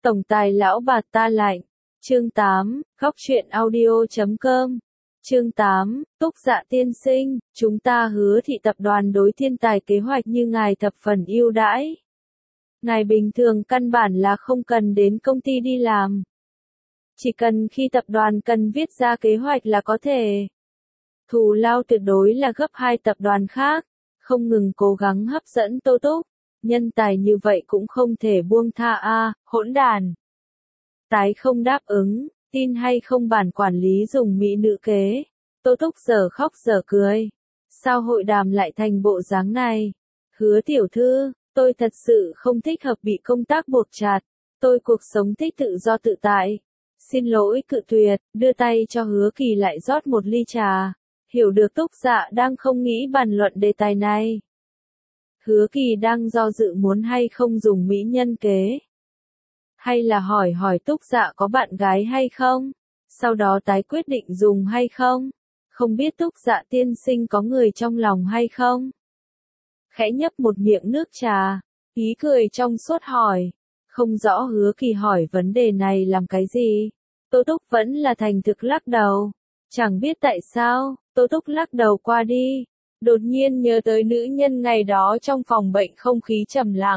Tổng tài lão bà ta lạnh. Chương 8, Góc truyện audio.com. Chương 8, Túc Dạ tiên sinh, chúng ta Hứa Thị tập đoàn đối thiên tài kế hoạch như ngài thập phần ưu đãi. Ngài bình thường căn bản là không cần đến công ty đi làm. Chỉ cần khi tập đoàn cần viết ra kế hoạch là có thể. Thù lao tuyệt đối là gấp 2 tập đoàn khác, không ngừng cố gắng hấp dẫn Tô Túc. Nhân tài như vậy cũng không thể buông tha hỗn đàn. Tái không đáp ứng, tin hay không bản quản lý dùng mỹ nữ kế. Tô Túc giờ khóc giờ cười. Sao hội đàm lại thành bộ dáng này? Hứa tiểu thư, tôi thật sự không thích hợp bị công tác buộc chặt. Tôi cuộc sống thích tự do tự tại. Xin lỗi cự tuyệt, đưa tay cho Hứa Kỳ lại rót một ly trà. Hiểu được Túc Dạ đang không nghĩ bàn luận đề tài này. Hứa Kỳ đang do dự muốn hay không dùng mỹ nhân kế. Hay là hỏi Túc Dạ có bạn gái hay không, sau đó tái quyết định dùng hay không. Không biết Túc Dạ tiên sinh có người trong lòng hay không. Khẽ nhấp một miệng nước trà, ý cười trong suốt hỏi. Không rõ Hứa Kỳ hỏi vấn đề này làm cái gì. Tô Túc vẫn là thành thực lắc đầu. Chẳng biết tại sao, Tô Túc lắc đầu qua đi. Đột nhiên nhớ tới nữ nhân ngày đó trong phòng bệnh không khí trầm lặng.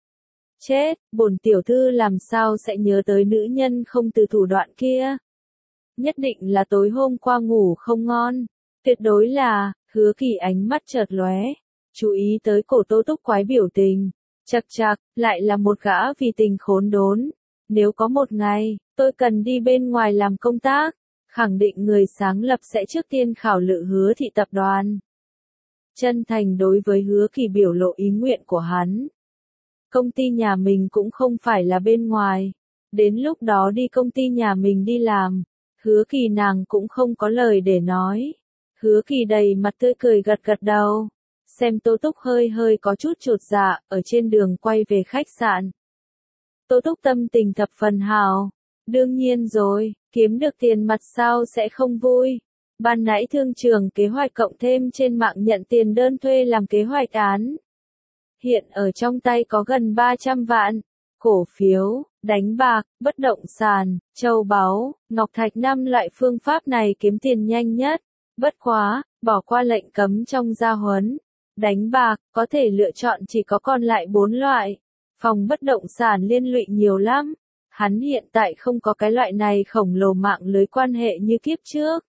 Chết, bổn tiểu thư làm sao sẽ nhớ tới nữ nhân không từ thủ đoạn kia. Nhất định là tối hôm qua ngủ không ngon. Tuyệt đối là, Hứa Kỳ ánh mắt chợt lóe. Chú ý tới cổ Tô Túc quái biểu tình. Chậc chậc, lại là một gã vì tình khốn đốn. Nếu có một ngày, tôi cần đi bên ngoài làm công tác, khẳng định người sáng lập sẽ trước tiên khảo lự Hứa Thị tập đoàn. Chân thành đối với Hứa Kỳ biểu lộ ý nguyện của hắn. Công ty nhà mình cũng không phải là bên ngoài. Đến lúc đó đi công ty nhà mình đi làm. Hứa Kỳ nàng cũng không có lời để nói. Hứa Kỳ đầy mặt tươi cười gật gật đầu. Xem Tô Túc hơi có chút chột dạ, ở trên đường quay về khách sạn. Tô Túc tâm tình thập phần hào. Đương nhiên rồi, kiếm được tiền mặt sao sẽ không vui. Ban nãy thương trường kế hoạch cộng thêm trên mạng nhận tiền đơn thuê làm kế hoạch án. Hiện ở trong tay có gần 300 vạn. Cổ phiếu, đánh bạc, bất động sản, châu báu, ngọc thạch 5 loại phương pháp này kiếm tiền nhanh nhất. Bất quá, bỏ qua lệnh cấm trong gia huấn. Đánh bạc, có thể lựa chọn chỉ có còn lại 4 loại. Phòng bất động sản liên lụy nhiều lắm. Hắn hiện tại không có cái loại này khổng lồ mạng lưới quan hệ như kiếp trước.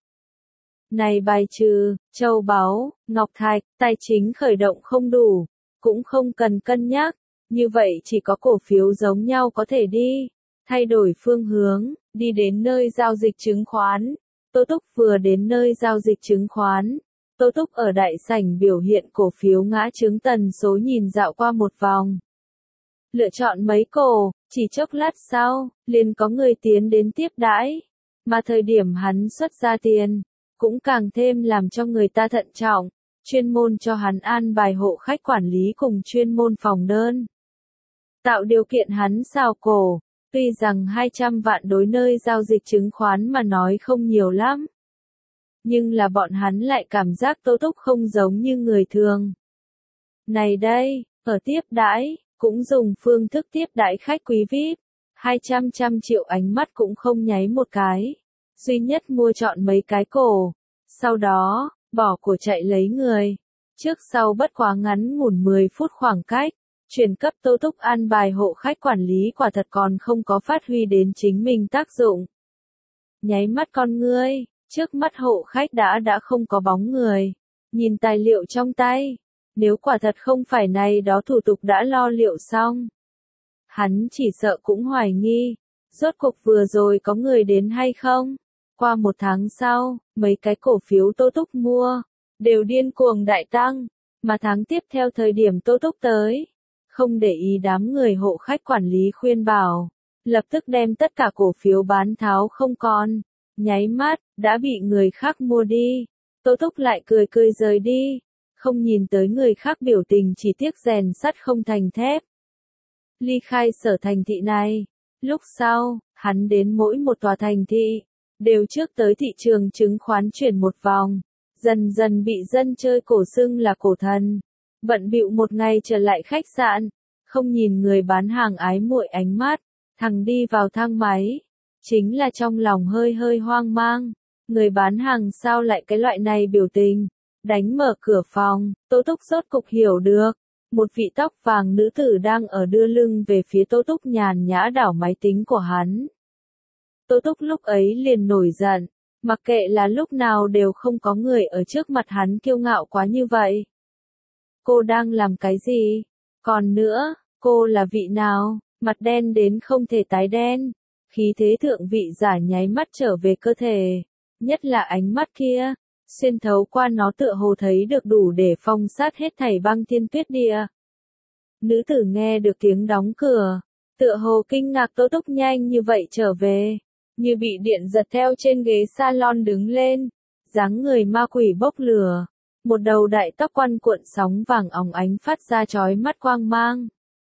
Này bài trừ, châu báu, ngọc thạch, tài chính khởi động không đủ, cũng không cần cân nhắc, như vậy chỉ có cổ phiếu giống nhau có thể đi, thay đổi phương hướng, đi đến nơi giao dịch chứng khoán. Tô Túc vừa đến nơi giao dịch chứng khoán, Tô Túc ở đại sảnh biểu hiện cổ phiếu ngã chứng tần số nhìn dạo qua một vòng. Lựa chọn mấy cổ, chỉ chốc lát sau, liền có người tiến đến tiếp đãi, mà thời điểm hắn xuất ra tiền, cũng càng thêm làm cho người ta thận trọng, chuyên môn cho hắn an bài hộ khách quản lý cùng chuyên môn phòng đơn. Tạo điều kiện hắn xào cổ, tuy rằng 200 vạn đối nơi giao dịch chứng khoán mà nói không nhiều lắm. Nhưng là bọn hắn lại cảm giác Tô Túc không giống như người thường. Này đây, ở tiếp đãi, cũng dùng phương thức tiếp đãi khách quý VIP, 200 triệu ánh mắt cũng không nháy một cái. Duy nhất mua chọn mấy cái cổ, sau đó, bỏ của chạy lấy người. Trước sau bất quá ngắn ngủn 10 phút khoảng cách, chuyển cấp Tô Túc an bài hộ khách quản lý quả thật còn không có phát huy đến chính mình tác dụng. Nháy mắt con ngươi, trước mắt hộ khách đã không có bóng người. Nhìn tài liệu trong tay, nếu quả thật không phải này đó thủ tục đã lo liệu xong. Hắn chỉ sợ cũng hoài nghi, rốt cuộc vừa rồi có người đến hay không? Qua một tháng sau, mấy cái cổ phiếu Tô Túc mua, đều điên cuồng đại tăng, mà tháng tiếp theo thời điểm Tô Túc tới, không để ý đám người hộ khách quản lý khuyên bảo, lập tức đem tất cả cổ phiếu bán tháo không còn, nháy mắt, đã bị người khác mua đi. Tô Túc lại cười rời đi, không nhìn tới người khác biểu tình chỉ tiếc rèn sắt không thành thép. Ly khai sở thành thị này, lúc sau, hắn đến mỗi một tòa thành thị, đều trước tới thị trường chứng khoán chuyển một vòng, dần dần bị dân chơi cổ xưng là cổ thần. Bận bịu một ngày trở lại khách sạn, không nhìn người bán hàng ái muội ánh mắt, Thằng đi vào thang máy. Chính là trong lòng hơi hơi hoang mang. Người bán hàng sao lại cái loại này biểu tình. Đánh mở cửa phòng, Tô Túc rốt cục hiểu được. Một vị tóc vàng nữ tử đang ở đưa lưng về phía Tô Túc nhàn nhã đảo máy tính của hắn. Tô Túc lúc ấy liền nổi giận. Mặc kệ là lúc nào đều không có người ở trước mặt hắn kiêu ngạo quá như vậy. Cô đang làm cái gì? Còn nữa, cô là vị nào? Mặt đen đến không thể tái đen. Khí thế thượng vị giả nháy mắt trở về cơ thể. Nhất là ánh mắt kia. Xuyên thấu qua nó tựa hồ thấy được đủ để phong sát hết thảy băng thiên tuyết địa. Nữ tử nghe được tiếng đóng cửa. Tựa hồ kinh ngạc Tô Túc nhanh như vậy trở về. Như bị điện giật theo trên ghế salon đứng lên. Dáng người ma quỷ bốc lửa. Một đầu đại tóc quăn cuộn sóng vàng óng ánh phát ra chói mắt quang mang.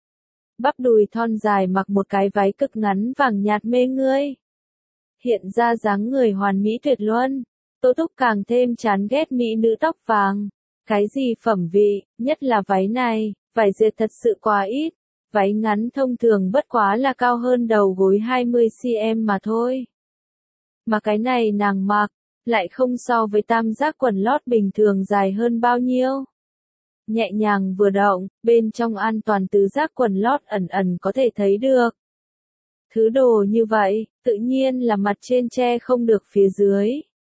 Bắp đùi thon dài mặc một cái váy cực ngắn vàng nhạt mê ngươi. Hiện ra dáng người hoàn mỹ tuyệt luân. Tô Túc càng thêm chán ghét mỹ nữ tóc vàng. Cái gì phẩm vị, nhất là váy này, vải dệt thật sự quá ít. Váy ngắn thông thường bất quá là cao hơn đầu gối 20cm mà thôi. Mà cái này nàng mặc, lại không so với tam giác quần lót bình thường dài hơn bao nhiêu. Nhẹ nhàng vừa động, bên trong an toàn tứ giác quần lót ẩn ẩn có thể thấy được. Thứ đồ như vậy, tự nhiên là mặt trên che không được phía dưới.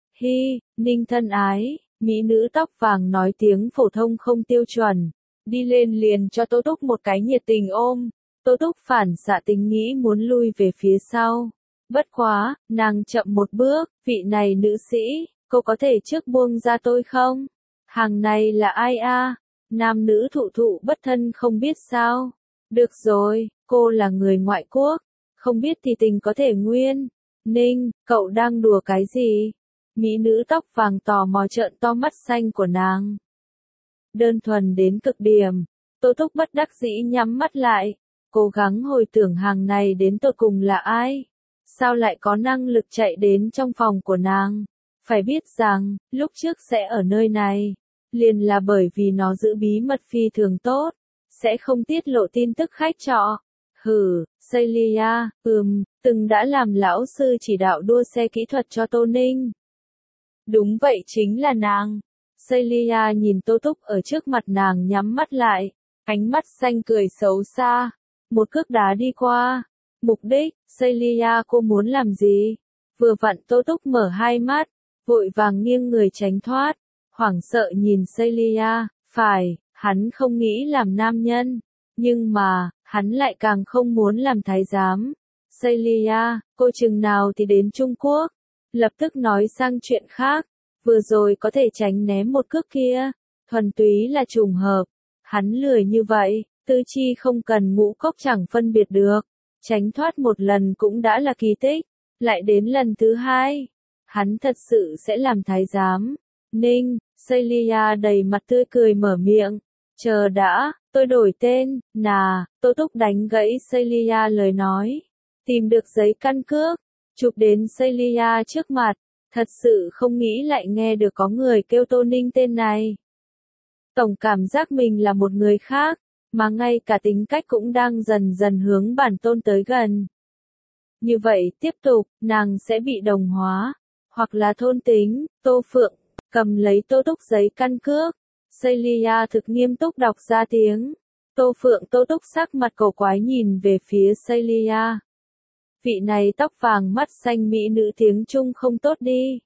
Hi, Ninh thân ái, mỹ nữ tóc vàng nói tiếng phổ thông không tiêu chuẩn. Đi lên liền cho Tô Túc một cái nhiệt tình ôm. Tô Túc phản xạ tính nghĩ muốn lui về phía sau. Bất quá, nàng chậm một bước, vị này nữ sĩ, cô có thể trước buông ra tôi không? Hàng này là ai a? Nam nữ thụ thụ bất thân không biết sao? Được rồi, cô là người ngoại quốc, không biết thì tình có thể nguyên. Ninh, cậu đang đùa cái gì? Mỹ nữ tóc vàng tò mò trợn to mắt xanh của nàng. Đơn thuần đến cực điểm, Tô Túc bất đắc dĩ nhắm mắt lại, cố gắng hồi tưởng hàng này đến tột cùng là ai? Sao lại có năng lực chạy đến trong phòng của nàng? Phải biết rằng, lúc trước sẽ ở nơi này, liền là bởi vì nó giữ bí mật phi thường tốt, sẽ không tiết lộ tin tức khách trọ. Hừ, Celia, từng đã làm lão sư chỉ đạo đua xe kỹ thuật cho Tô Ninh. Đúng vậy chính là nàng. Celia nhìn Tô Túc ở trước mặt nàng nhắm mắt lại, ánh mắt xanh cười xấu xa. Một cước đá đi qua. Mục đích, Celia cô muốn làm gì? Vừa vặn Tô Túc mở hai mắt, vội vàng nghiêng người tránh thoát, hoảng sợ nhìn Celia, phải, hắn không nghĩ làm nam nhân, nhưng mà, hắn lại càng không muốn làm thái giám. Celia, cô chừng nào thì đến Trung Quốc? Lập tức nói sang chuyện khác, vừa rồi có thể tránh né một cước kia, thuần túy là trùng hợp, hắn lười như vậy, tư chi không cần ngũ cốc chẳng phân biệt được. Tránh thoát một lần cũng đã là kỳ tích, lại đến lần thứ hai, hắn thật sự sẽ làm thái giám. Ninh, Celia đầy mặt tươi cười mở miệng, chờ đã, tôi đổi tên, Tô Túc đánh gãy Celia lời nói, tìm được giấy căn cước, chụp đến Celia trước mặt, thật sự không nghĩ lại nghe được có người kêu Tô Ninh tên này. Tổng cảm giác mình là một người khác. Mà ngay cả tính cách cũng đang dần dần hướng bản tôn tới gần. Như vậy tiếp tục, nàng sẽ bị đồng hóa, hoặc là thôn tính. Tô Phượng, cầm lấy Tô Túc giấy căn cước. Celia thực nghiêm túc đọc ra tiếng. Tô Phượng Tô Túc sắc mặt cổ quái nhìn về phía Celia. Vị này tóc vàng mắt xanh mỹ nữ tiếng Trung không tốt đi.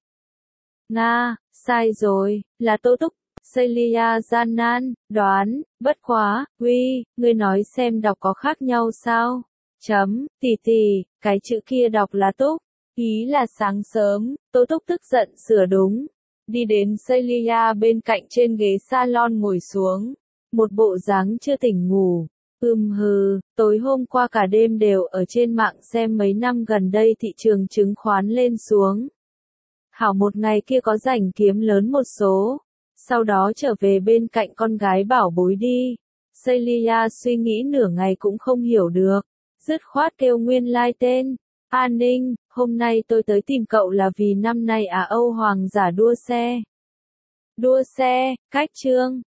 Nga, sai rồi, là Tô Túc. Celia gian nan, đoán, bất quá, ngươi nói xem đọc có khác nhau sao? Tỷ, cái chữ kia đọc là Túc, ý là sáng sớm, Tô Túc tức giận sửa đúng. Đi đến Celia bên cạnh trên ghế salon ngồi xuống, một bộ dáng chưa tỉnh ngủ. Tối hôm qua cả đêm đều ở trên mạng xem mấy năm gần đây thị trường chứng khoán lên xuống. Hảo một ngày kia có rảnh kiếm lớn một số. Sau đó trở về bên cạnh con gái bảo bối đi. Celia suy nghĩ nửa ngày cũng không hiểu được. Dứt khoát kêu nguyên lai tên. An Ninh, hôm nay tôi tới tìm cậu là vì năm nay Âu Hoàng giả đua xe. Đua xe, cách chương.